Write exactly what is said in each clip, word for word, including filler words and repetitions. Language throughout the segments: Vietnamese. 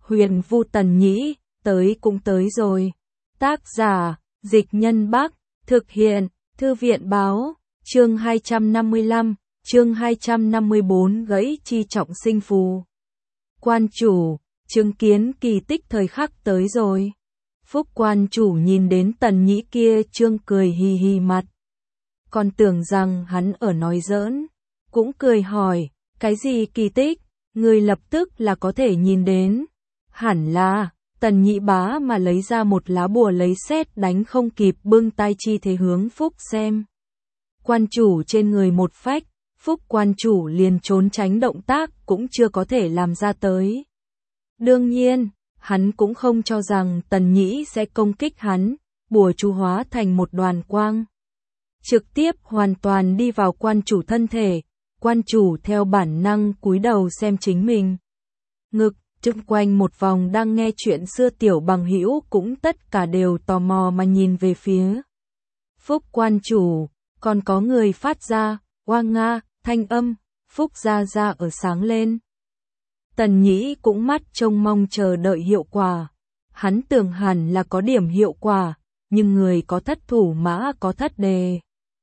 Huyền Vu Tần Nhĩ, tới cũng tới rồi. Tác giả, Dịch Nhân Bắc, thực hiện, Thư viện Báo, chương hai trăm năm mươi lăm, chương hai trăm năm mươi tư gãy chi trọng sinh phù. Quan chủ, chứng kiến kỳ tích thời khắc tới rồi. Phúc quan chủ nhìn đến Tần Nhĩ kia trương cười hì hì mặt. Còn tưởng rằng hắn ở nói giỡn, cũng cười hỏi, cái gì kỳ tích, người lập tức là có thể nhìn đến. Hẳn là, Tần Nhĩ bá mà lấy ra một lá bùa lấy sét đánh không kịp bưng tay chi thế hướng Phúc xem. Quan chủ trên người một phách, Phúc quan chủ liền trốn tránh động tác cũng chưa có thể làm ra tới. Đương nhiên, hắn cũng không cho rằng Tần Nhĩ sẽ công kích hắn, bùa chú hóa thành một đoàn quang. Trực tiếp hoàn toàn đi vào quan chủ thân thể, quan chủ theo bản năng cúi đầu xem chính mình. Ngực, chung quanh một vòng đang nghe chuyện xưa tiểu bằng hữu cũng tất cả đều tò mò mà nhìn về phía. Phúc quan chủ, còn có người phát ra, oang nga, thanh âm, Phúc ra ra ở sáng lên. Tần Nhĩ cũng mắt trông mong chờ đợi hiệu quả. Hắn tưởng hẳn là có điểm hiệu quả, nhưng người có thất thủ mã có thất đề.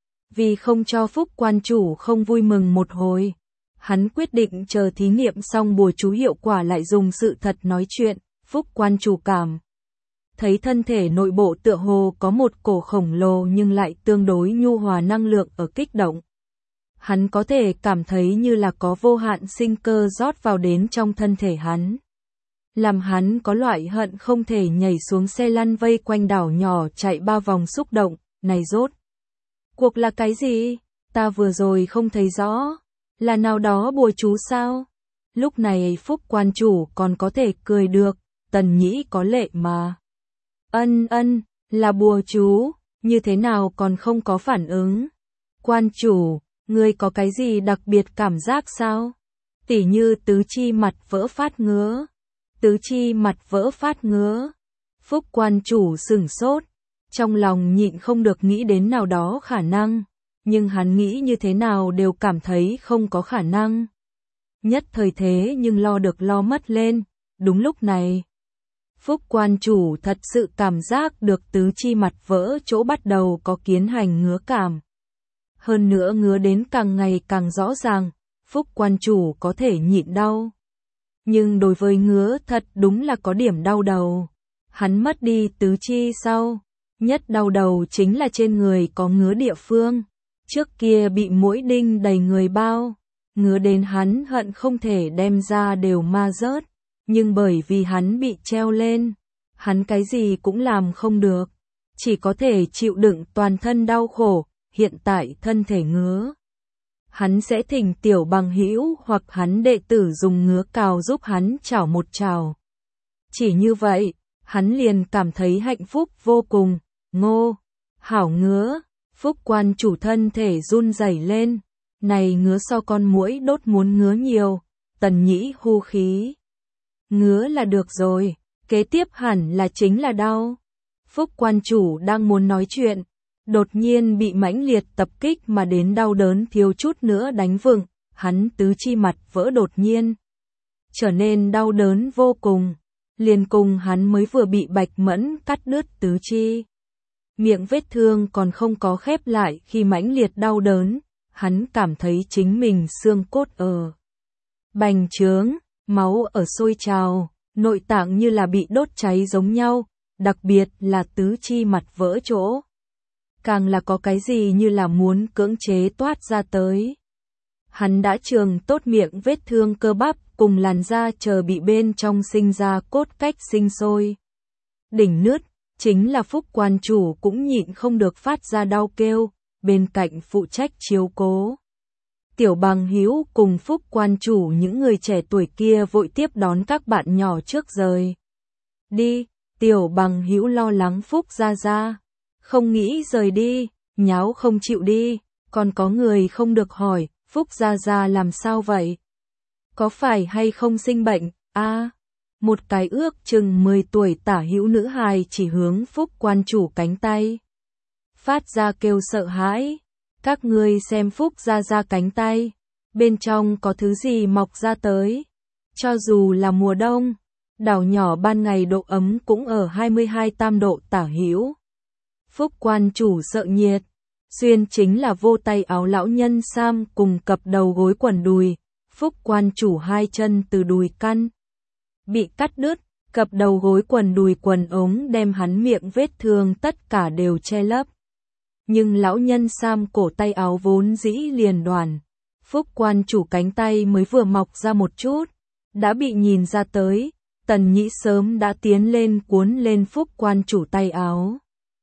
Vì không cho Phúc quan chủ không vui mừng một hồi, hắn quyết định chờ thí nghiệm xong bùa chú hiệu quả lại dùng sự thật nói chuyện. Phúc quan chủ cảm thấy thân thể nội bộ tựa hồ có một cổ khổng lồ nhưng lại tương đối nhu hòa năng lượng ở kích động. Hắn có thể cảm thấy như là có vô hạn sinh cơ rót vào đến trong thân thể hắn. Làm hắn có loại hận không thể nhảy xuống xe lăn vây quanh đảo nhỏ chạy ba vòng xúc động, này rốt cuộc là cái gì? Ta vừa rồi không thấy rõ. Là nào đó bùa chú sao? Lúc này Phúc quan chủ còn có thể cười được, Tần Nhĩ có lệ mà. Ân ân, là bùa chú, như thế nào còn không có phản ứng? Quan chủ, ngươi có cái gì đặc biệt cảm giác sao? Tỉ như tứ chi mặt vỡ phát ngứa. Tứ chi mặt vỡ phát ngứa. Phúc quan chủ sửng sốt, trong lòng nhịn không được nghĩ đến nào đó khả năng, nhưng hắn nghĩ như thế nào đều cảm thấy không có khả năng. Nhất thời thế nhưng lo được lo mất lên, đúng lúc này. Phúc quan chủ thật sự cảm giác được tứ chi mặt vỡ chỗ bắt đầu có kiến hành ngứa cảm. Hơn nữa ngứa đến càng ngày càng rõ ràng, Phúc quan chủ có thể nhịn đau. Nhưng đối với ngứa thật đúng là có điểm đau đầu. Hắn mất đi tứ chi sau, nhất đau đầu chính là trên người có ngứa địa phương. Trước kia bị muỗi đinh đầy người bao, ngứa đến hắn hận không thể đem ra đều ma rớt. Nhưng bởi vì hắn bị treo lên, hắn cái gì cũng làm không được, chỉ có thể chịu đựng toàn thân đau khổ. Hiện tại thân thể ngứa, hắn sẽ thỉnh tiểu bằng hữu hoặc hắn đệ tử dùng ngứa cào giúp hắn chảo một chảo. Chỉ như vậy, hắn liền cảm thấy hạnh phúc vô cùng. Ngô, hảo ngứa. Phúc quan chủ thân thể run rẩy lên, này ngứa so con muỗi đốt muốn ngứa nhiều. Tần Nhĩ hu khí, ngứa là được rồi, kế tiếp hẳn là chính là đau. Phúc quan chủ đang muốn nói chuyện, đột nhiên bị mãnh liệt tập kích mà đến đau đớn thiếu chút nữa đánh vựng, hắn tứ chi mặt vỡ đột nhiên trở nên đau đớn vô cùng, liền cùng hắn mới vừa bị Bạch Mẫn cắt đứt tứ chi. Miệng vết thương còn không có khép lại khi mãnh liệt đau đớn, hắn cảm thấy chính mình xương cốt ở bành trướng, máu ở sôi trào, nội tạng như là bị đốt cháy giống nhau, đặc biệt là tứ chi mặt vỡ chỗ. Càng là có cái gì như là muốn cưỡng chế toát ra tới. Hắn đã trường tốt miệng vết thương cơ bắp cùng làn da chờ bị bên trong sinh ra cốt cách sinh sôi. Đỉnh nứt, chính là Phúc quan chủ cũng nhịn không được phát ra đau kêu, bên cạnh phụ trách chiếu cố. Tiểu bằng hữu cùng Phúc quan chủ những người trẻ tuổi kia vội tiếp đón các bạn nhỏ trước rời đi. Tiểu bằng hữu lo lắng Phúc ra ra, không nghĩ rời đi, nháo không chịu đi, còn có người không được hỏi, Phúc ra ra làm sao vậy? Có phải hay không sinh bệnh? A, à, một cái ước chừng mười tuổi tả hữu nữ hài chỉ hướng Phúc quan chủ cánh tay, phát ra kêu sợ hãi. Các ngươi xem Phúc ra ra cánh tay, bên trong có thứ gì mọc ra tới? Cho dù là mùa đông, Đảo nhỏ ban ngày độ ấm cũng ở hai mươi hai tam độ tả hữu. Phúc quan chủ sợ nhiệt, xuyên chính là vô tay áo lão nhân Sam cùng cặp đầu gối quần đùi. Phúc quan chủ hai chân từ đùi căn bị cắt đứt, cặp đầu gối quần đùi quần ống đem hắn miệng vết thương tất cả đều che lấp. Nhưng lão nhân Sam cổ tay áo vốn dĩ liền đoàn. Phúc quan chủ cánh tay mới vừa mọc ra một chút, đã bị nhìn ra tới. Tần Nhĩ sớm đã tiến lên cuốn lên Phúc quan chủ tay áo.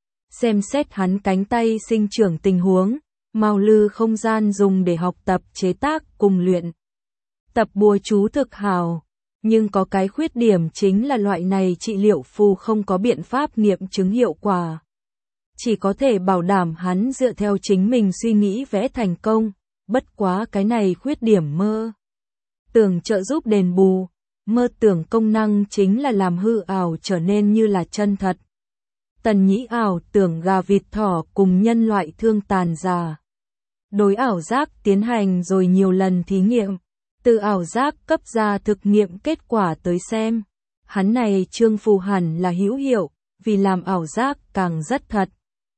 Xem xét hắn cánh tay sinh trưởng tình huống, Mao Lư không gian dùng để học tập chế tác cùng luyện tập bùa chú thực hào. Nhưng có cái khuyết điểm chính là loại này trị liệu phù không có biện pháp nghiệm chứng hiệu quả. Chỉ có thể bảo đảm hắn dựa theo chính mình suy nghĩ vẽ thành công, bất quá cái này khuyết điểm mơ tưởng trợ giúp đền bù. Mơ tưởng công năng chính là làm hư ảo trở nên như là chân thật. Tần Nhĩ ảo tưởng gà vịt thỏ cùng nhân loại thương tàn già. Đối ảo giác tiến hành rồi nhiều lần thí nghiệm. Từ ảo giác cấp ra thực nghiệm kết quả tới xem. Hắn này trương phù hẳn là hữu hiệu, vì làm ảo giác càng rất thật.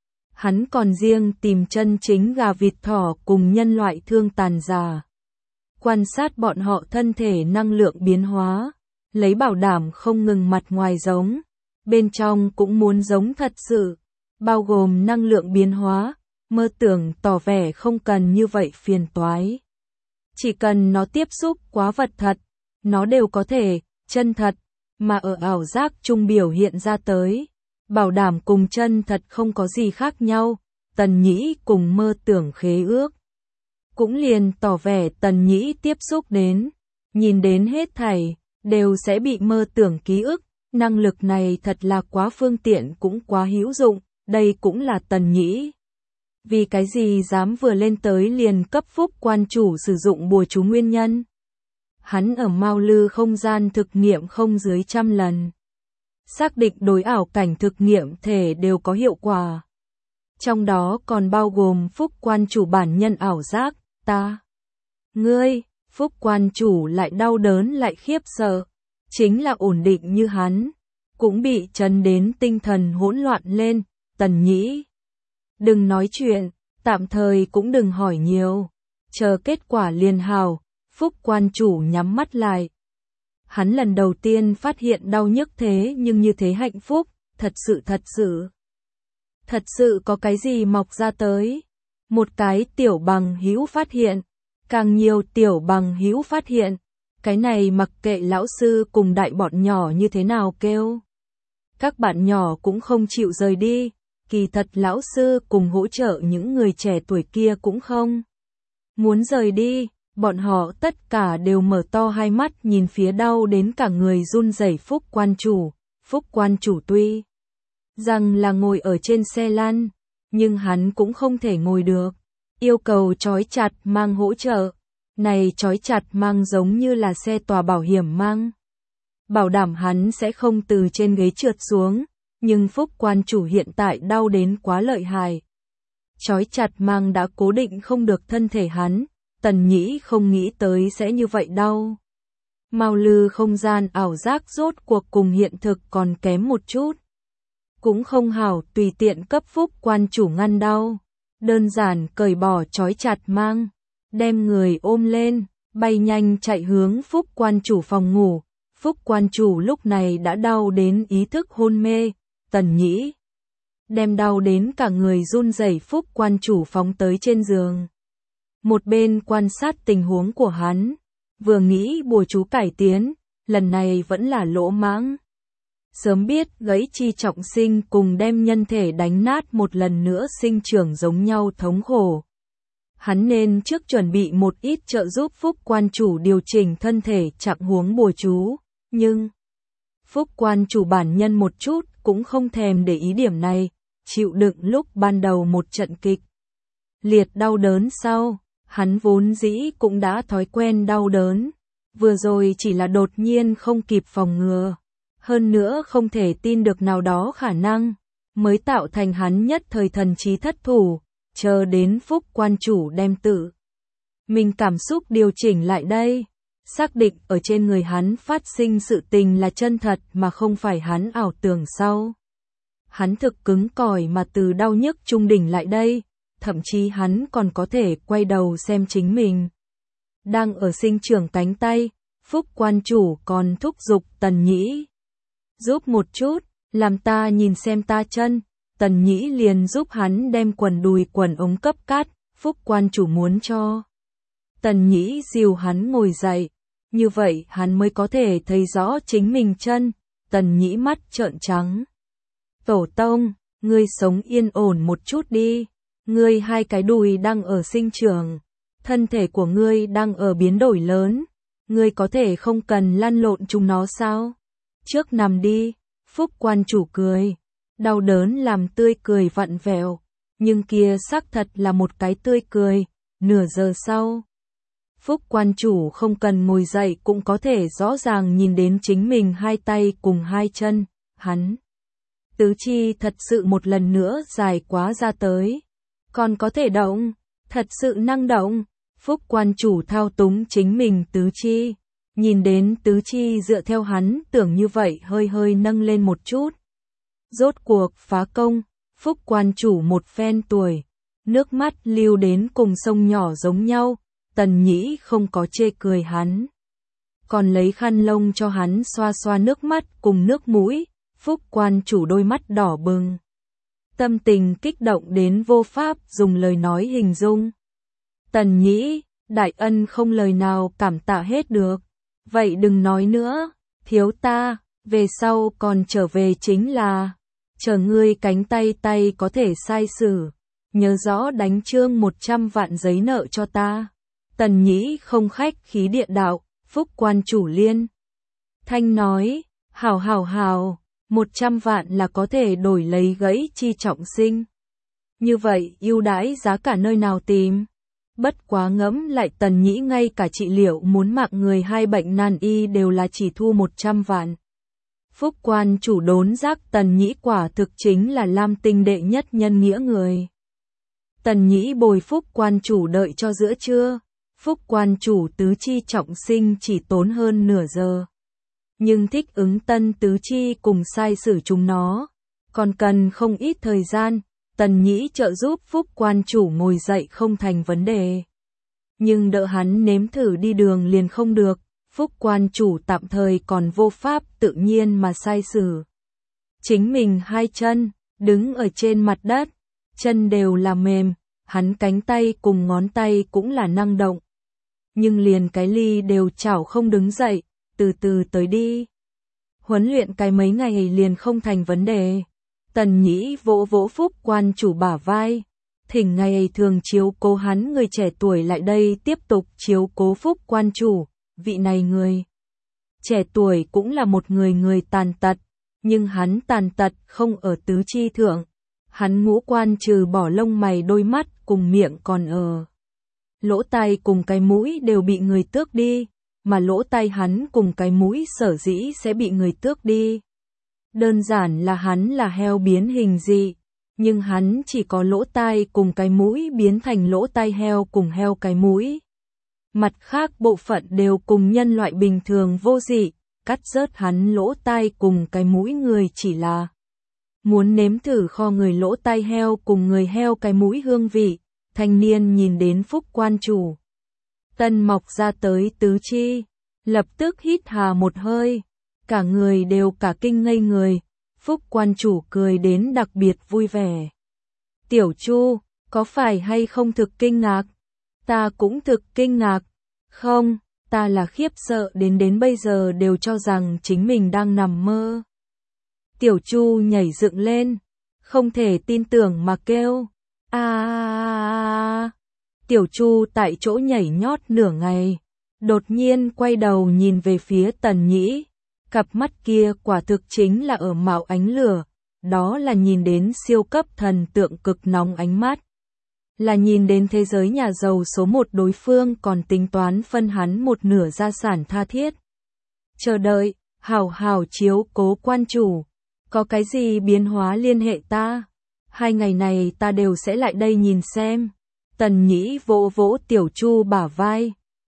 Hắn còn riêng tìm chân chính gà vịt thỏ cùng nhân loại thương tàn già. Quan sát bọn họ thân thể năng lượng biến hóa, lấy bảo đảm không ngừng mặt ngoài giống, bên trong cũng muốn giống thật sự, bao gồm năng lượng biến hóa, mơ tưởng tỏ vẻ không cần như vậy phiền toái. Chỉ cần nó tiếp xúc quá vật thật, nó đều có thể, chân thật, mà ở ảo giác trung biểu hiện ra tới, bảo đảm cùng chân thật không có gì khác nhau, Tần Nhĩ cùng mơ tưởng khế ước. Cũng liền tỏ vẻ Tần Nhĩ tiếp xúc đến, nhìn đến hết thảy, đều sẽ bị mơ tưởng ký ức, năng lực này thật là quá phương tiện cũng quá hữu dụng, đây cũng là Tần Nhĩ. Vì cái gì dám vừa lên tới liền cấp Phúc quan chủ sử dụng bùa chú nguyên nhân. Hắn ở Mao Lư không gian thực nghiệm không dưới trăm lần. Xác định đối ảo cảnh thực nghiệm thể đều có hiệu quả. Trong đó còn bao gồm Phúc quan chủ bản nhân ảo giác, ta. Ngươi, Phúc quan chủ lại đau đớn lại khiếp sợ. Chính là ổn định như hắn. Cũng bị chấn đến tinh thần hỗn loạn lên, Tần Nhĩ. Đừng nói chuyện, tạm thời cũng đừng hỏi nhiều. Chờ kết quả liền hào, Phúc quan chủ nhắm mắt lại. Hắn lần đầu tiên phát hiện đau nhức thế nhưng như thế hạnh phúc, thật sự thật sự. Thật sự có cái gì mọc ra tới. Một cái tiểu bằng hữu phát hiện, càng nhiều tiểu bằng hữu phát hiện. Cái này mặc kệ lão sư cùng đại bọn nhỏ như thế nào kêu. Các bạn nhỏ cũng không chịu rời đi. Kỳ thật lão sư cùng hỗ trợ những người trẻ tuổi kia cũng không muốn rời đi, bọn họ tất cả đều mở to hai mắt nhìn phía đau đến cả người run rẩy Phúc quan chủ. Phúc quan chủ tuy rằng là ngồi ở trên xe lăn, nhưng hắn cũng không thể ngồi được, yêu cầu trói chặt mang hỗ trợ. Này trói chặt mang giống như là xe tòa bảo hiểm mang, bảo đảm hắn sẽ không từ trên ghế trượt xuống. Nhưng Phúc quan chủ hiện tại đau đến quá lợi hại. Chói chặt mang đã cố định không được thân thể hắn, Tần Nhĩ không nghĩ tới sẽ như vậy đau. Mao Lư không gian ảo giác rốt cuộc cùng hiện thực còn kém một chút. Cũng không hảo tùy tiện cấp Phúc quan chủ ngăn đau. Đơn giản cởi bỏ chói chặt mang, đem người ôm lên, bay nhanh chạy hướng Phúc quan chủ phòng ngủ. Phúc quan chủ lúc này đã đau đến ý thức hôn mê. Tần Nhĩ đem đau đến cả người run rẩy Phúc quan chủ phóng tới trên giường. Một bên quan sát tình huống của hắn, vừa nghĩ bùa chú cải tiến, lần này vẫn là lỗ mãng. Sớm biết gãy chi trọng sinh cùng đem nhân thể đánh nát một lần nữa sinh trưởng giống nhau thống khổ. Hắn nên trước chuẩn bị một ít trợ giúp Phúc quan chủ điều chỉnh thân thể trạng huống bùa chú, nhưng Phúc quan chủ bản nhân một chút cũng không thèm để ý điểm này, chịu đựng lúc ban đầu một trận kịch liệt đau đớn sau, hắn vốn dĩ cũng đã thói quen đau đớn, vừa rồi chỉ là đột nhiên không kịp phòng ngừa, hơn nữa không thể tin được nào đó khả năng, mới tạo thành hắn nhất thời thần trí thất thủ, chờ đến Phúc quan chủ đem tự mình cảm xúc điều chỉnh lại đây, xác định ở trên người hắn phát sinh sự tình là chân thật mà không phải hắn ảo tưởng sau. Hắn thực cứng cỏi mà từ đau nhức trung đỉnh lại đây, thậm chí hắn còn có thể quay đầu xem chính mình. Đang ở sinh trưởng cánh tay, Phúc quan chủ còn thúc giục Tần Nhĩ. Giúp một chút, làm ta nhìn xem ta chân. Tần Nhĩ liền giúp hắn đem quần đùi quần ống cấp cắt, Phúc quan chủ muốn cho. Tần Nhĩ dìu hắn ngồi dậy, như vậy hắn mới có thể thấy rõ chính mình chân. Tần Nhĩ mắt trợn trắng. Tổ tông, ngươi sống yên ổn một chút đi, ngươi hai cái đùi đang ở sinh trưởng, thân thể của ngươi đang ở biến đổi lớn, ngươi có thể không cần lăn lộn chúng nó sao? Trước nằm đi, Phúc quan chủ cười, đau đớn làm tươi cười vặn vẹo, nhưng kia xác thật là một cái tươi cười. Nửa giờ sau, Phúc quan chủ không cần ngồi dậy cũng có thể rõ ràng nhìn đến chính mình hai tay cùng hai chân, hắn. Tứ chi thật sự một lần nữa dài quá ra tới, còn có thể động, thật sự năng động. Phúc quan chủ thao túng chính mình tứ chi, nhìn đến tứ chi dựa theo hắn tưởng như vậy hơi hơi nâng lên một chút. Rốt cuộc phá công, Phúc quan chủ một phen tuổi, nước mắt lưu đến cùng sông nhỏ giống nhau. Tần Nhĩ không có chê cười hắn, còn lấy khăn lông cho hắn xoa xoa nước mắt cùng nước mũi. Phúc quan chủ đôi mắt đỏ bừng, tâm tình kích động đến vô pháp dùng lời nói hình dung. Tần Nhĩ, đại ân không lời nào cảm tạ hết được, vậy đừng nói nữa, thiếu ta, về sau còn trở về chính là, chờ ngươi cánh tay tay có thể sai sử, nhớ rõ đánh trương một trăm vạn giấy nợ cho ta. Tần Nhĩ không khách khí địa đạo. Phúc quan chủ liên thanh nói, hào hào hào, một trăm vạn là có thể đổi lấy gãy chi trọng sinh. Như vậy ưu đãi giá cả nơi nào tìm? Bất quá ngẫm lại Tần Nhĩ ngay cả trị liệu muốn mạng người hai bệnh nan y đều là chỉ thu một trăm vạn. Phúc quan chủ đốn giác Tần Nhĩ quả thực chính là Lam Tinh đệ nhất nhân nghĩa người. Tần Nhĩ bồi Phúc quan chủ đợi cho giữa trưa. Phúc quan chủ tứ chi trọng sinh chỉ tốn hơn nửa giờ. Nhưng thích ứng tân tứ chi cùng sai sử chúng nó, còn cần không ít thời gian. Tần Nhĩ trợ giúp Phúc quan chủ ngồi dậy không thành vấn đề. Nhưng đỡ hắn nếm thử đi đường liền không được. Phúc quan chủ tạm thời còn vô pháp tự nhiên mà sai sử. Chính mình hai chân, đứng ở trên mặt đất, chân đều là mềm, hắn cánh tay cùng ngón tay cũng là năng động. Nhưng liền cái ly đều chảo không đứng dậy, từ từ tới đi. Huấn luyện cái mấy ngày liền không thành vấn đề. Tần Nhĩ vỗ vỗ Phúc quan chủ bả vai, thỉnh ngày thường chiếu cố hắn người trẻ tuổi lại đây tiếp tục chiếu cố Phúc quan chủ. Vị này người trẻ tuổi cũng là một người người tàn tật, nhưng hắn tàn tật không ở tứ chi thượng. Hắn ngũ quan trừ bỏ lông mày đôi mắt cùng miệng còn ở. Lỗ tai cùng cái mũi đều bị người tước đi, mà lỗ tai hắn cùng cái mũi sở dĩ sẽ bị người tước đi. Đơn giản là hắn là heo biến hình dị, nhưng hắn chỉ có lỗ tai cùng cái mũi biến thành lỗ tai heo cùng heo cái mũi. Mặt khác bộ phận đều cùng nhân loại bình thường vô dị, cắt rớt hắn lỗ tai cùng cái mũi người chỉ là muốn nếm thử kho người lỗ tai heo cùng người heo cái mũi hương vị. Thanh niên nhìn đến Phúc quan chủ tân mọc ra tới tứ chi, lập tức hít hà một hơi, cả người đều cả kinh ngây người. Phúc quan chủ cười đến đặc biệt vui vẻ. Tiểu Chu, có phải hay không thực kinh ngạc? Ta cũng thực kinh ngạc. Không, ta là khiếp sợ đến đến bây giờ đều cho rằng chính mình đang nằm mơ. Tiểu Chu nhảy dựng lên, không thể tin tưởng mà kêu. À, Tiểu Chu tại chỗ nhảy nhót nửa ngày, đột nhiên quay đầu nhìn về phía Tần Nhĩ, cặp mắt kia quả thực chính là ở mạo ánh lửa, đó là nhìn đến siêu cấp thần tượng cực nóng ánh mắt, là nhìn đến thế giới nhà giàu số một đối phương còn tính toán phân hắn một nửa gia sản tha thiết. Chờ đợi, hảo hảo chiếu cố quan chủ, có cái gì biến hóa liên hệ ta? Hai ngày này ta đều sẽ lại đây nhìn xem. Tần Nhĩ vỗ vỗ Tiểu Chu bả vai,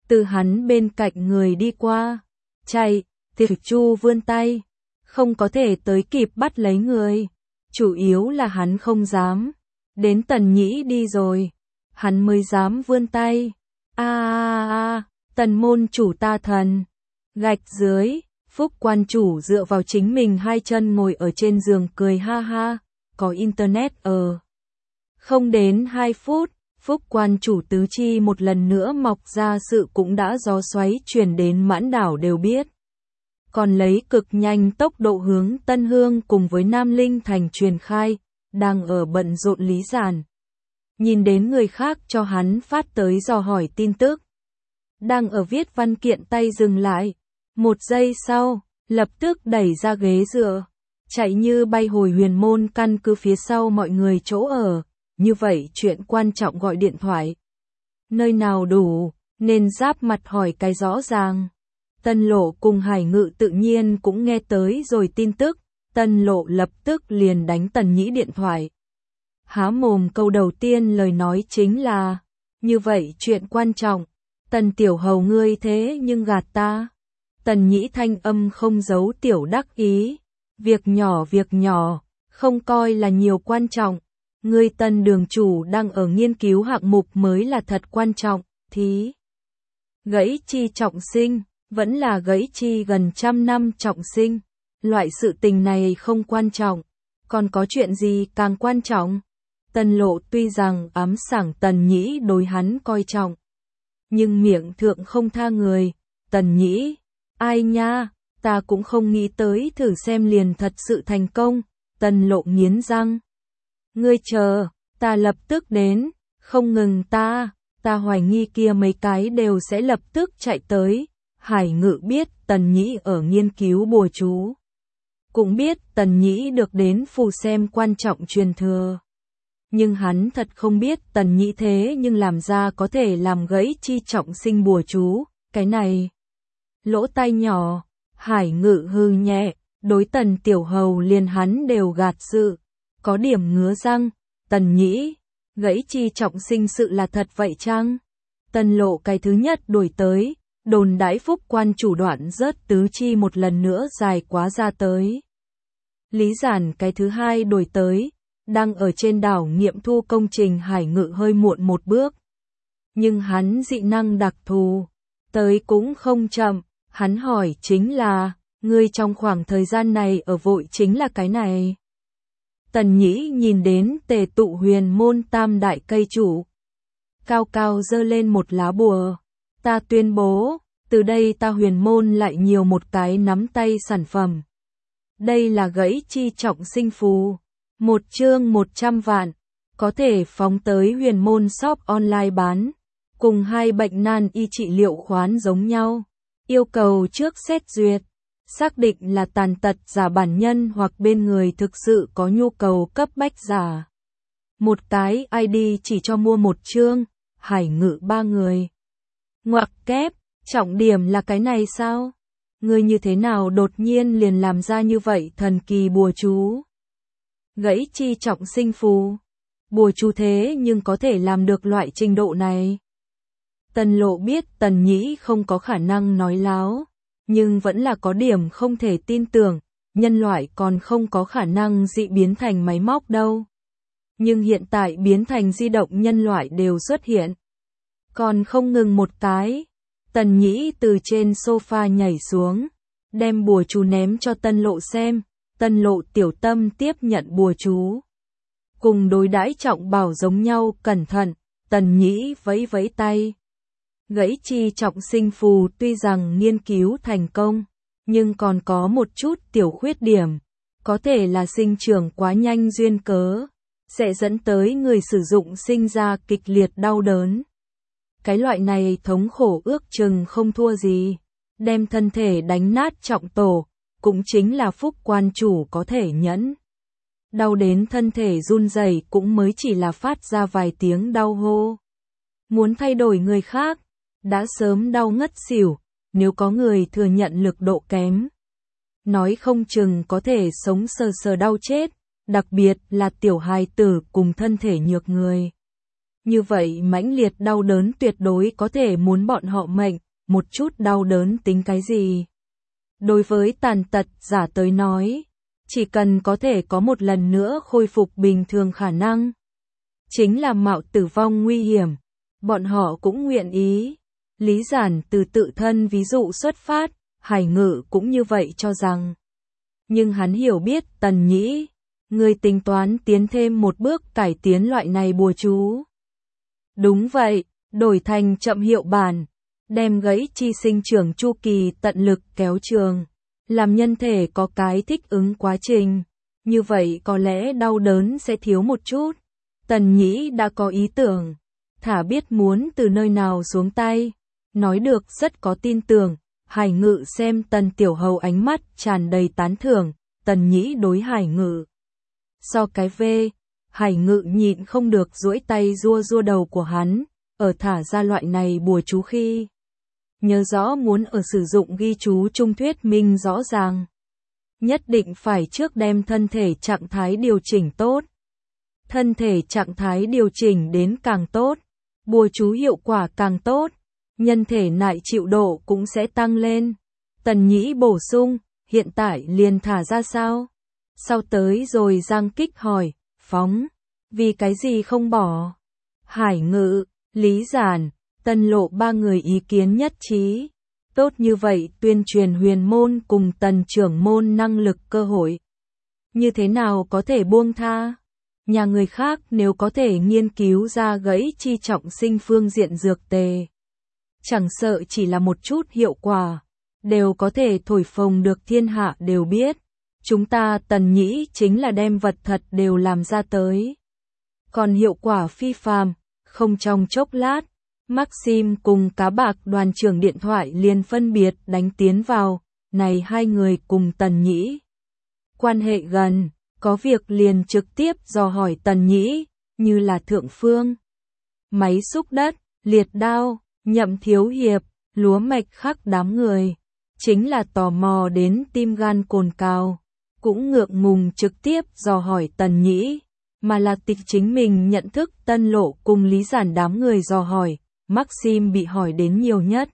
từ hắn bên cạnh người đi qua. Chạy, Tiểu Chu vươn tay, không có thể tới kịp bắt lấy người. Chủ yếu là hắn không dám. Đến Tần Nhĩ đi rồi, hắn mới dám vươn tay. A a a, Tần môn chủ ta thần. Gạch dưới, Phúc quan chủ dựa vào chính mình hai chân ngồi ở trên giường cười ha ha, có internet ở. Không đến hai phút, Phúc quan chủ tứ chi một lần nữa mọc ra sự cũng đã gió xoáy truyền đến mãn đảo đều biết. Còn lấy cực nhanh tốc độ hướng Tân Hương cùng với Nam Linh thành truyền khai, đang ở bận rộn Lý Giản. Nhìn đến người khác cho hắn phát tới dò hỏi tin tức. Đang ở viết văn kiện tay dừng lại. Một giây sau, lập tức đẩy ra ghế dựa. Chạy như bay hồi huyền môn căn cứ phía sau mọi người chỗ ở. Như vậy chuyện quan trọng gọi điện thoại. Nơi nào đủ, nên giáp mặt hỏi cái rõ ràng. Tân Lộ cùng Hải Ngự tự nhiên cũng nghe tới rồi tin tức. Tân Lộ lập tức liền đánh Tần Nhĩ điện thoại. Há mồm câu đầu tiên lời nói chính là, như vậy chuyện quan trọng, Tần tiểu hầu ngươi thế nhưng gạt ta. Tần Nhĩ thanh âm không giấu tiểu đắc ý, việc nhỏ việc nhỏ, không coi là nhiều quan trọng, ngươi Tần đường chủ đang ở nghiên cứu hạng mục mới là thật quan trọng, thí. Gãy chi trọng sinh, vẫn là gãy chi gần trăm năm trọng sinh, loại sự tình này không quan trọng, còn có chuyện gì càng quan trọng? Tân Lộ tuy rằng ám sảng Tần Nhĩ đối hắn coi trọng, nhưng miệng thượng không tha người. Tần Nhĩ, ai nha, ta cũng không nghĩ tới thử xem liền thật sự thành công. Tân Lộ nghiến răng. Ngươi chờ, ta lập tức đến, không ngừng ta, ta hoài nghi kia mấy cái đều sẽ lập tức chạy tới. Hải Ngự biết Tần Nhĩ ở nghiên cứu bùa chú, cũng biết Tần Nhĩ được đến phù xem quan trọng truyền thừa. Nhưng hắn thật không biết Tần Nhĩ thế nhưng làm ra có thể làm gãy chi trọng sinh bùa chú, cái này. Lỗ tai nhỏ, Hải Ngự hừ nhẹ, đối Tần tiểu hầu liền hắn đều gạt sự, có điểm ngứa răng. Tần Nhĩ, gãy chi trọng sinh sự là thật vậy chăng? Tân Lộ cái thứ nhất đuổi tới, đồn đãi Phúc quan chủ đoạn rớt tứ chi một lần nữa dài quá ra tới. Lý Giản cái thứ hai đuổi tới, đang ở trên đảo nghiệm thu công trình. Hải Ngự hơi muộn một bước, nhưng hắn dị năng đặc thù, tới cũng không chậm. Hắn hỏi chính là, ngươi trong khoảng thời gian này ở vội chính là cái này. Tần Nhĩ nhìn đến tề tụ huyền môn tam đại cây chủ, cao cao giơ lên một lá bùa. Ta tuyên bố, từ đây ta huyền môn lại nhiều một cái nắm tay sản phẩm. Đây là gãy chi trọng sinh phù, một chương một trăm vạn, có thể phóng tới huyền môn shop online bán, cùng hai bệnh nan y trị liệu khoán giống nhau. Yêu cầu trước xét duyệt, xác định là tàn tật giả bản nhân hoặc bên người thực sự có nhu cầu cấp bách giả. Một cái i đê chỉ cho mua một chương. Hải Ngự ba người. Ngoặc kép, trọng điểm là cái này sao? Ngươi như thế nào đột nhiên liền làm ra như vậy thần kỳ bùa chú? Gãy chi trọng sinh phù, bùa chú thế nhưng có thể làm được loại trình độ này. Tân Lộ biết Tần Nhĩ không có khả năng nói láo, nhưng vẫn là có điểm không thể tin tưởng, nhân loại còn không có khả năng dị biến thành máy móc đâu. Nhưng hiện tại biến thành di động nhân loại đều xuất hiện. Còn không ngừng một cái. Tần Nhĩ từ trên sofa nhảy xuống, đem bùa chú ném cho Tân Lộ xem. Tân Lộ tiểu tâm tiếp nhận bùa chú, cùng đối đãi trọng bảo giống nhau cẩn thận. Tần Nhĩ vẫy vẫy tay. Gãy chi trọng sinh phù tuy rằng nghiên cứu thành công, nhưng còn có một chút tiểu khuyết điểm, có thể là sinh trưởng quá nhanh duyên cớ, sẽ dẫn tới người sử dụng sinh ra kịch liệt đau đớn. Cái loại này thống khổ ước chừng không thua gì, đem thân thể đánh nát trọng tổ, cũng chính là Phúc quan chủ có thể nhẫn. Đau đến thân thể run rẩy cũng mới chỉ là phát ra vài tiếng đau hô. Muốn thay đổi người khác, đã sớm đau ngất xỉu, nếu có người thừa nhận lực độ kém. Nói không chừng có thể sống sờ sờ đau chết, đặc biệt là tiểu hài tử cùng thân thể nhược người. Như vậy mãnh liệt đau đớn tuyệt đối có thể muốn bọn họ mệnh, một chút đau đớn tính cái gì. Đối với tàn tật giả tới nói, chỉ cần có thể có một lần nữa khôi phục bình thường khả năng, chính là mạo tử vong nguy hiểm, bọn họ cũng nguyện ý. Lý Giản từ tự thân ví dụ xuất phát, Hải Ngự cũng như vậy cho rằng. Nhưng hắn hiểu biết Tần Nhĩ, người tính toán tiến thêm một bước cải tiến loại này bùa chú. Đúng vậy, đổi thành chậm hiệu bản, đem gãy chi sinh trưởng chu kỳ tận lực kéo trường, làm nhân thể có cái thích ứng quá trình, như vậy có lẽ đau đớn sẽ thiếu một chút. Tần Nhĩ đã có ý tưởng, thả biết muốn từ nơi nào xuống tay, nói được rất có tin tưởng. Hải Ngự xem Tần Tiểu Hầu ánh mắt tràn đầy tán thưởng, Tần Nhĩ đối Hải Ngự. So cái vê, Hải Ngự nhịn không được duỗi tay rua rua đầu của hắn, ở thả ra loại này bùa chú khi. Nhớ rõ muốn ở sử dụng ghi chú trung thuyết minh rõ ràng. Nhất định phải trước đem thân thể trạng thái điều chỉnh tốt. Thân thể trạng thái điều chỉnh đến càng tốt, bùa chú hiệu quả càng tốt, nhân thể nại chịu độ cũng sẽ tăng lên. Tần Nhĩ bổ sung, hiện tại liền thả ra sao? Sau tới rồi Giang Kích hỏi, phóng, vì cái gì không bỏ? Hải Ngự, Lý Giản, Tân Lộ ba người ý kiến nhất trí. Tốt như vậy tuyên truyền huyền môn cùng Tần trưởng môn năng lực cơ hội. Như thế nào có thể buông tha? Nhà người khác nếu có thể nghiên cứu ra gãy chi trọng sinh phương diện dược tề. Chẳng sợ chỉ là một chút hiệu quả, đều có thể thổi phồng được thiên hạ đều biết. Chúng ta Tần Nhĩ chính là đem vật thật đều làm ra tới. Còn hiệu quả phi phàm, không trong chốc lát, Maxim cùng Cá Bạc đoàn trưởng điện thoại liền phân biệt đánh tiến vào, này hai người cùng Tần Nhĩ. Quan hệ gần, có việc liền trực tiếp dò hỏi Tần Nhĩ, như là Thượng Phương, máy xúc đất, liệt đao, Nhậm Thiếu Hiệp, Lúa Mạch Khắc đám người. Chính là tò mò đến tim gan cồn cào, cũng ngượng ngùng trực tiếp dò hỏi Tần Nhĩ, mà là tịch chính mình nhận thức Tân Lộ cùng Lý Giản đám người dò hỏi, Maxim bị hỏi đến nhiều nhất.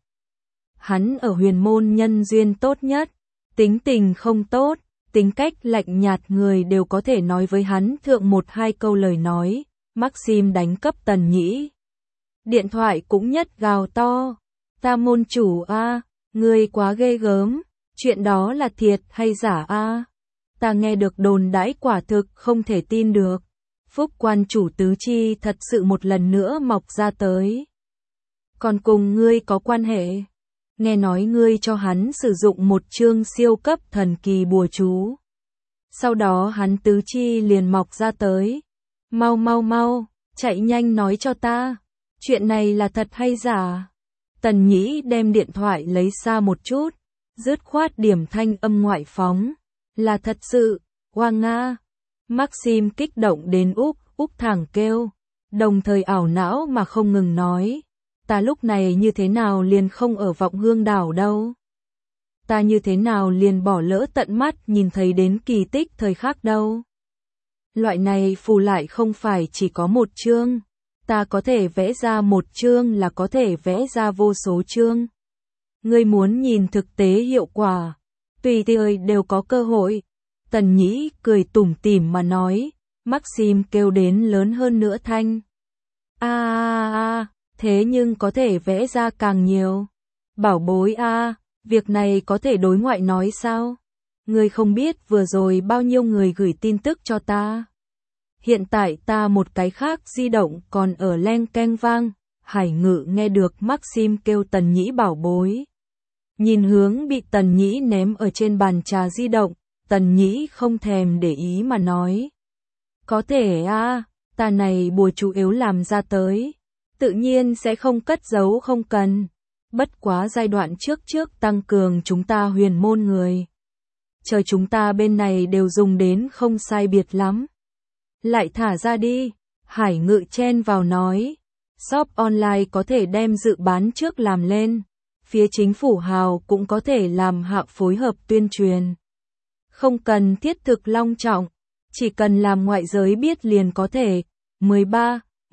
Hắn ở huyền môn nhân duyên tốt nhất, tính tình không tốt, tính cách lạnh nhạt người đều có thể nói với hắn thượng một hai câu lời nói, Maxim đánh cấp Tần Nhĩ. Điện thoại cũng nhất gào to, ta môn chủ a, ngươi quá ghê gớm, chuyện đó là thiệt hay giả a? Ta nghe được đồn đãi quả thực không thể tin được. Phúc quan chủ tứ chi thật sự một lần nữa mọc ra tới. Còn cùng ngươi có quan hệ. Nghe nói ngươi cho hắn sử dụng một chương siêu cấp thần kỳ bùa chú. Sau đó hắn tứ chi liền mọc ra tới. Mau mau mau, chạy nhanh nói cho ta. Chuyện này là thật hay giả? Tần Nhĩ đem điện thoại lấy xa một chút, dứt khoát điểm thanh âm ngoại phóng. Là thật sự, Hoa Nga. Maxim kích động đến úp, úp thẳng kêu, đồng thời ảo não mà không ngừng nói. Ta lúc này như thế nào liền không ở Vọng Hương đảo đâu. Ta như thế nào liền bỏ lỡ tận mắt nhìn thấy đến kỳ tích thời khắc đâu. Loại này phù lại không phải chỉ có một chương. Ta có thể vẽ ra một chương là có thể vẽ ra vô số chương. Ngươi muốn nhìn thực tế hiệu quả, tùy thời đều có cơ hội. Tần Nhĩ cười tủm tỉm mà nói, Maxim kêu đến lớn hơn nữa thanh. A a a, thế nhưng có thể vẽ ra càng nhiều. Bảo bối a, việc này có thể đối ngoại nói sao? Ngươi không biết vừa rồi bao nhiêu người gửi tin tức cho ta. Hiện tại ta một cái khác di động còn ở leng keng vang. Hải Ngự nghe được Maxim kêu Tần Nhĩ bảo bối. Nhìn hướng bị Tần Nhĩ ném ở trên bàn trà di động, Tần Nhĩ không thèm để ý mà nói. Có thể a, ta này bùa chú yếu làm ra tới. Tự nhiên sẽ không cất giấu không cần. Bất quá giai đoạn trước trước tăng cường chúng ta huyền môn người. Chờ chúng ta bên này đều dùng đến không sai biệt lắm. Lại thả ra đi, Hải Ngự chen vào nói. Shop online có thể đem dự bán trước làm lên. Phía chính phủ hào cũng có thể làm hạ phối hợp tuyên truyền. Không cần thiết thực long trọng, chỉ cần làm ngoại giới biết liền có thể. mười ba.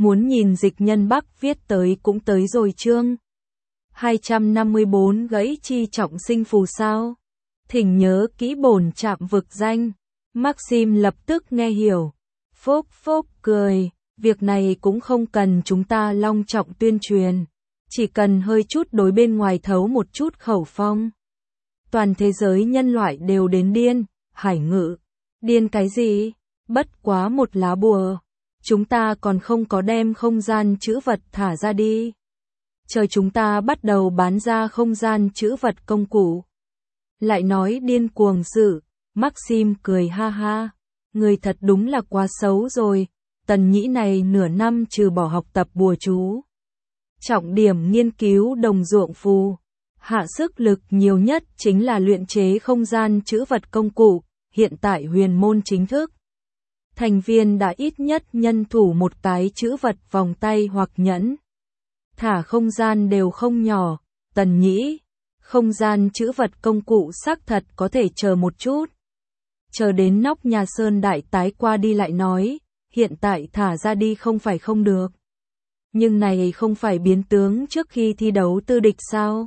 muốn nhìn dịch nhân Bắc viết tới cũng tới rồi chương hai trăm năm mươi bốn gãy chi trọng sinh phù sao? Thỉnh nhớ kỹ bổn trạm vực danh. Maxim lập tức nghe hiểu. Phốc phốc cười, việc này cũng không cần chúng ta long trọng tuyên truyền. Chỉ cần hơi chút đối bên ngoài thấu một chút khẩu phong. Toàn thế giới nhân loại đều đến điên, Hải Ngự. Điên cái gì? Bất quá một lá bùa. Chúng ta còn không có đem không gian trữ vật thả ra đi. Chờ chúng ta bắt đầu bán ra không gian trữ vật công cụ. Lại nói điên cuồng sự, Maxim cười ha ha. Người thật đúng là quá xấu rồi, Tần Nhĩ này nửa năm trừ bỏ học tập bùa chú. Trọng điểm nghiên cứu đồng ruộng phù. Hạ sức lực nhiều nhất chính là luyện chế không gian trữ vật công cụ, hiện tại huyền môn chính thức. Thành viên đã ít nhất nhân thủ một cái trữ vật vòng tay hoặc nhẫn. Thả không gian đều không nhỏ, Tần Nhĩ. Không gian trữ vật công cụ xác thật có thể chờ một chút. Chờ đến nóc nhà Sơn Đại tái qua đi lại nói, hiện tại thả ra đi không phải không được. Nhưng này không phải biến tướng trước khi thi đấu tư địch sao?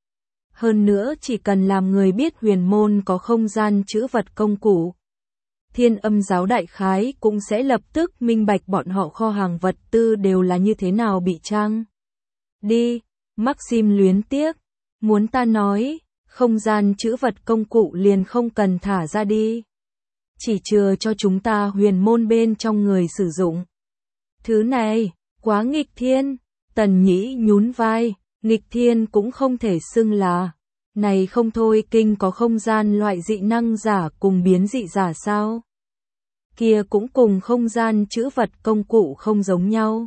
Hơn nữa chỉ cần làm người biết huyền môn có không gian trữ vật công cụ. Thiên Âm giáo đại khái cũng sẽ lập tức minh bạch bọn họ kho hàng vật tư đều là như thế nào bị trang. Đi, Maxim luyến tiếc, muốn ta nói, không gian trữ vật công cụ liền không cần thả ra đi. Chỉ chừa cho chúng ta huyền môn bên trong người sử dụng. Thứ này, quá nghịch thiên, Tần Nhĩ nhún vai, nghịch thiên cũng không thể xưng là. Này không thôi kinh có không gian loại dị năng giả cùng biến dị giả sao? Kia cũng cùng không gian trữ vật công cụ không giống nhau.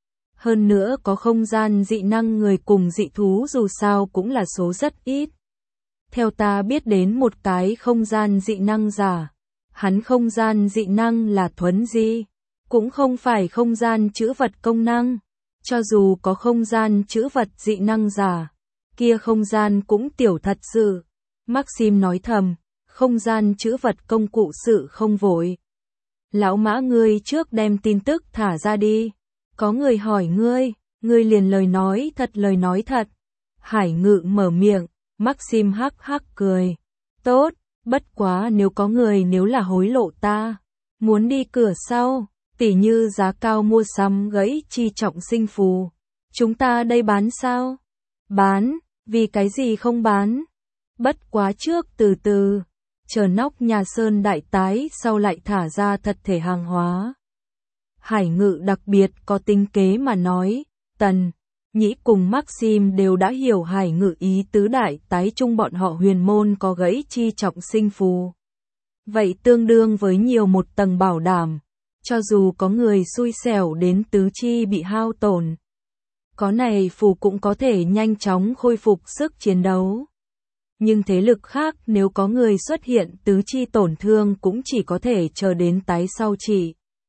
Hơn nữa có không gian dị năng người cùng dị thú dù sao cũng là số rất ít. Theo ta biết đến một cái không gian dị năng giả, hắn không gian dị năng là thuấn di, cũng không phải không gian trữ vật công năng. Cho dù có không gian trữ vật dị năng giả, kia không gian cũng tiểu thật sự. Maxim nói thầm, không gian trữ vật công cụ sự không vội. Lão Mã ngươi trước đem tin tức thả ra đi. Có người hỏi ngươi, ngươi liền lời nói thật lời nói thật. Hải Ngự mở miệng, Maxim hắc hắc cười. Tốt, bất quá nếu có người nếu là hối lộ ta, muốn đi cửa sau, tỉ như giá cao mua sắm gãy chi trọng sinh phù. Chúng ta đây bán sao? Bán, vì cái gì không bán? Bất quá trước từ từ, chờ nóc nhà Sơn Đại tái sau lại thả ra thật thể hàng hóa. Hải Ngự đặc biệt có tinh kế mà nói, Tần Nhĩ cùng Maxim đều đã hiểu Hải Ngự ý tứ đại tái chung bọn họ huyền môn có gãy chi trọng sinh phù. Vậy tương đương với nhiều một tầng bảo đảm, cho dù có người xui xẻo đến tứ chi bị hao tổn. Có này phù cũng có thể nhanh chóng khôi phục sức chiến đấu. Nhưng thế lực khác nếu có người xuất hiện tứ chi tổn thương cũng chỉ có thể chờ đến tái sau trị.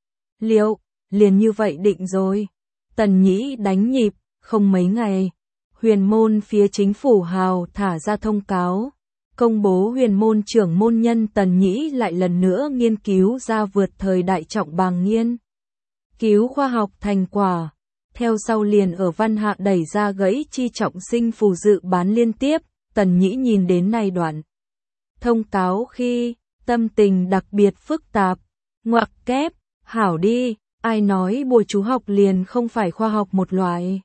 Liệu, liền như vậy định rồi. Tần Nhĩ đánh nhịp, không mấy ngày. Huyền môn phía chính phủ hào thả ra thông cáo. Công bố huyền môn trưởng môn nhân Tần Nhĩ lại lần nữa nghiên cứu ra vượt thời đại trọng bàng nghiên cứu khoa học thành quả. Theo sau liền ở văn hạ đẩy ra gãy chi trọng sinh phù dự bán liên tiếp. Tần Nhĩ nhìn đến này đoạn thông cáo khi tâm tình đặc biệt phức tạp. Ngoặc kép, hảo đi, ai nói bùa chú học liền không phải khoa học một loại.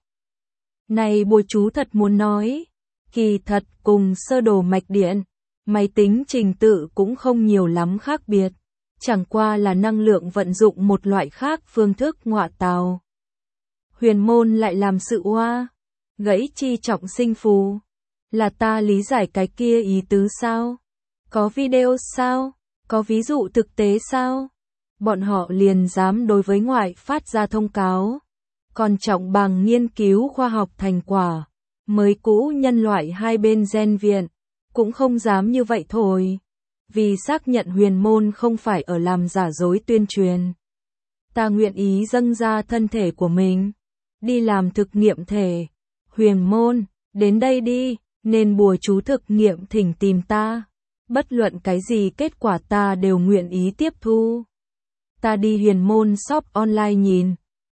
Này bùa chú thật muốn nói, kỳ thật cùng sơ đồ mạch điện, máy tính trình tự cũng không nhiều lắm khác biệt, chẳng qua là năng lượng vận dụng một loại khác phương thức ngọa tào. Huyền môn lại làm sự oa, gãy chi trọng sinh phù, là ta lý giải cái kia ý tứ sao? Có video sao? Có ví dụ thực tế sao? Bọn họ liền dám đối với ngoại phát ra thông cáo. Còn trọng bằng nghiên cứu khoa học thành quả, mới cũ nhân loại hai bên gen viện, cũng không dám như vậy thôi. Vì xác nhận huyền môn không phải ở làm giả dối tuyên truyền. Ta nguyện ý dâng ra thân thể của mình, đi làm thực nghiệm thể. Huyền môn, đến đây đi, nên bùa chú thực nghiệm thỉnh tìm ta. Bất luận cái gì kết quả ta đều nguyện ý tiếp thu. Ta đi huyền môn shop online nhìn.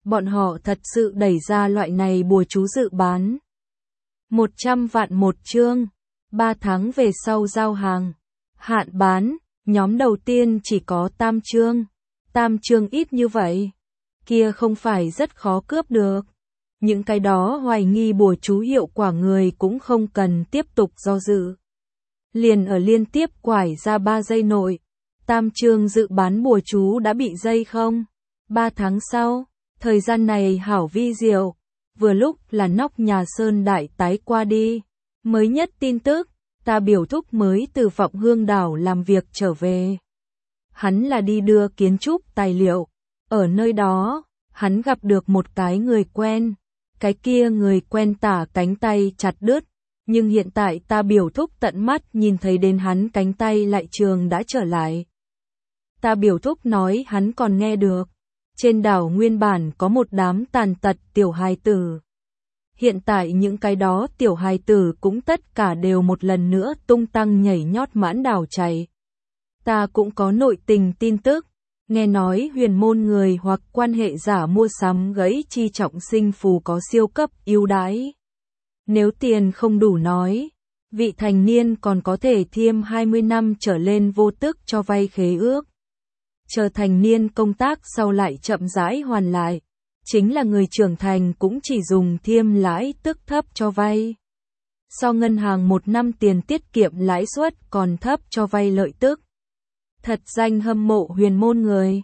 Bọn họ thật sự đẩy ra loại này bùa chú dự bán. một trăm vạn một chương, ba tháng về sau giao hàng. Hạn bán, nhóm đầu tiên chỉ có tam chương. Tam chương ít như vậy, kia không phải rất khó cướp được. Những cái đó hoài nghi bùa chú hiệu quả người cũng không cần tiếp tục do dự. Liền ở liên tiếp quải ra ba giây nội, tam chương dự bán bùa chú đã bị dây không. Ba tháng sau, thời gian này hảo vi diệu, vừa lúc là nóc nhà Sơn Đại tái qua đi. Mới nhất tin tức, ta biểu thúc mới từ Vọng Hương đảo làm việc trở về. Hắn là đi đưa kiến trúc tài liệu, ở nơi đó, hắn gặp được một cái người quen. Cái kia người quen tả cánh tay chặt đứt, nhưng hiện tại ta biểu thúc tận mắt nhìn thấy đến hắn cánh tay lại trường đã trở lại. Ta biểu thúc nói hắn còn nghe được, trên đảo nguyên bản có một đám tàn tật tiểu hài tử. Hiện tại những cái đó tiểu hài tử cũng tất cả đều một lần nữa tung tăng nhảy nhót mãn đảo chạy. Ta cũng có nội tình tin tức. Nghe nói huyền môn người hoặc quan hệ giả mua sắm gãy chi trọng sinh phù có siêu cấp ưu đãi. Nếu tiền không đủ nói, vị thành niên còn có thể thêm hai mươi năm trở lên vô tức cho vay khế ước. Chờ thành niên công tác sau lại chậm rãi hoàn lại, chính là người trưởng thành cũng chỉ dùng thêm lãi tức thấp cho vay. So ngân hàng một năm tiền tiết kiệm lãi suất còn thấp cho vay lợi tức. Thật danh hâm mộ huyền môn người.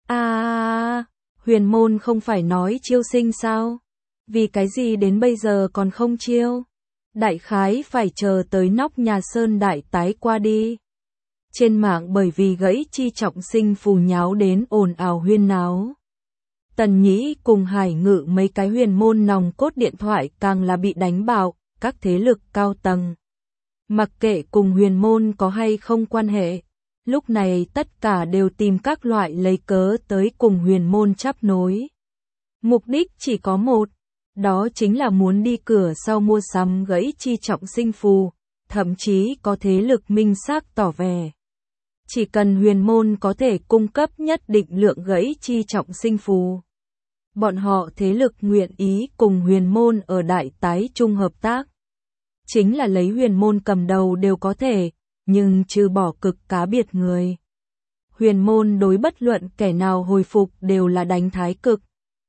À, huyền môn không phải nói chiêu sinh sao? Vì cái gì đến bây giờ còn không chiêu? Đại khái phải chờ tới nóc nhà Sơn Đại tái qua đi. Trên mạng bởi vì gãy chi trọng sinh phù nháo đến ồn ào huyên náo. Tần Nhĩ cùng Hải Ngự mấy cái huyền môn nòng cốt điện thoại càng là bị đánh bạo, các thế lực cao tầng. Mặc kệ cùng huyền môn có hay không quan hệ. Lúc này tất cả đều tìm các loại lấy cớ tới cùng huyền môn chắp nối. Mục đích chỉ có một, đó chính là muốn đi cửa sau mua sắm gãy chi trọng sinh phù, thậm chí có thế lực minh xác tỏ vẻ. Chỉ cần huyền môn có thể cung cấp nhất định lượng gãy chi trọng sinh phù. Bọn họ thế lực nguyện ý cùng huyền môn ở đại tái chung hợp tác. Chính là lấy huyền môn cầm đầu đều có thể. Nhưng trừ bỏ cực cá biệt người. Huyền môn đối bất luận kẻ nào hồi phục đều là đánh thái cực.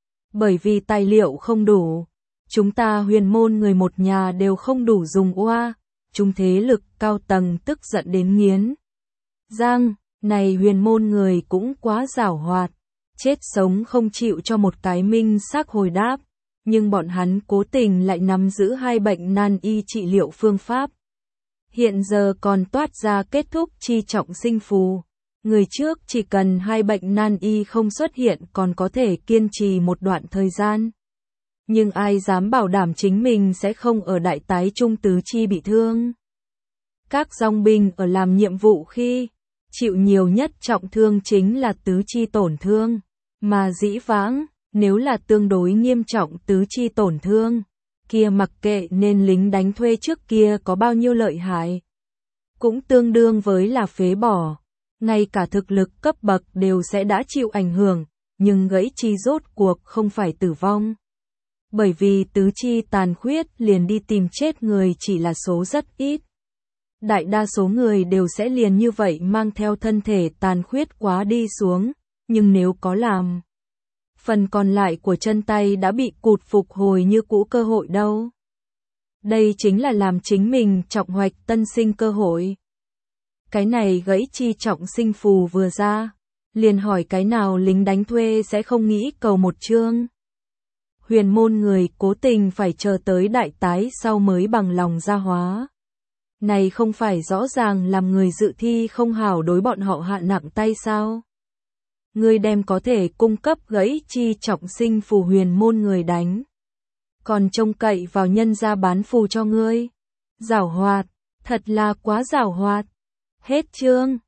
Bởi vì tài liệu không đủ. Chúng ta huyền môn người một nhà đều không đủ dùng oa. Chúng thế lực cao tầng tức giận đến nghiến. Giang, này huyền môn người cũng quá giảo hoạt. Chết sống không chịu cho một cái minh xác hồi đáp. Nhưng bọn hắn cố tình lại nắm giữ hai bệnh nan y trị liệu phương pháp. Hiện giờ còn toát ra kết thúc chi trọng sinh phù. Người trước chỉ cần hai bệnh nan y không xuất hiện còn có thể kiên trì một đoạn thời gian. Nhưng ai dám bảo đảm chính mình sẽ không ở đại tái trung tứ chi bị thương. Các dòng binh ở làm nhiệm vụ khi chịu nhiều nhất trọng thương chính là tứ chi tổn thương. Mà dĩ vãng, nếu là tương đối nghiêm trọng tứ chi tổn thương, kia mặc kệ nên lính đánh thuê trước kia có bao nhiêu lợi hại. Cũng tương đương với là phế bỏ. Ngay cả thực lực cấp bậc đều sẽ đã chịu ảnh hưởng, nhưng gãy chi rốt cuộc không phải tử vong. Bởi vì tứ chi tàn khuyết liền đi tìm chết người chỉ là số rất ít. Đại đa số người đều sẽ liền như vậy mang theo thân thể tàn khuyết quá đi xuống, nhưng nếu có làm, phần còn lại của chân tay đã bị cụt phục hồi như cũ cơ hội đâu. Đây chính là làm chính mình trọng hoạch tân sinh cơ hội. Cái này gãy chi trọng sinh phù vừa ra, liền hỏi cái nào lính đánh thuê sẽ không nghĩ cầu một chương. Huyền môn người cố tình phải chờ tới đại tái sau mới bằng lòng ra hóa. Này không phải rõ ràng làm người dự thi không hảo đối bọn họ hạ nặng tay sao? Người đem có thể cung cấp gãy chi trọng sinh phù huyền môn người đánh. Còn trông cậy vào nhân gia bán phù cho ngươi. Giảo hoạt, thật là quá giảo hoạt. Hết chương.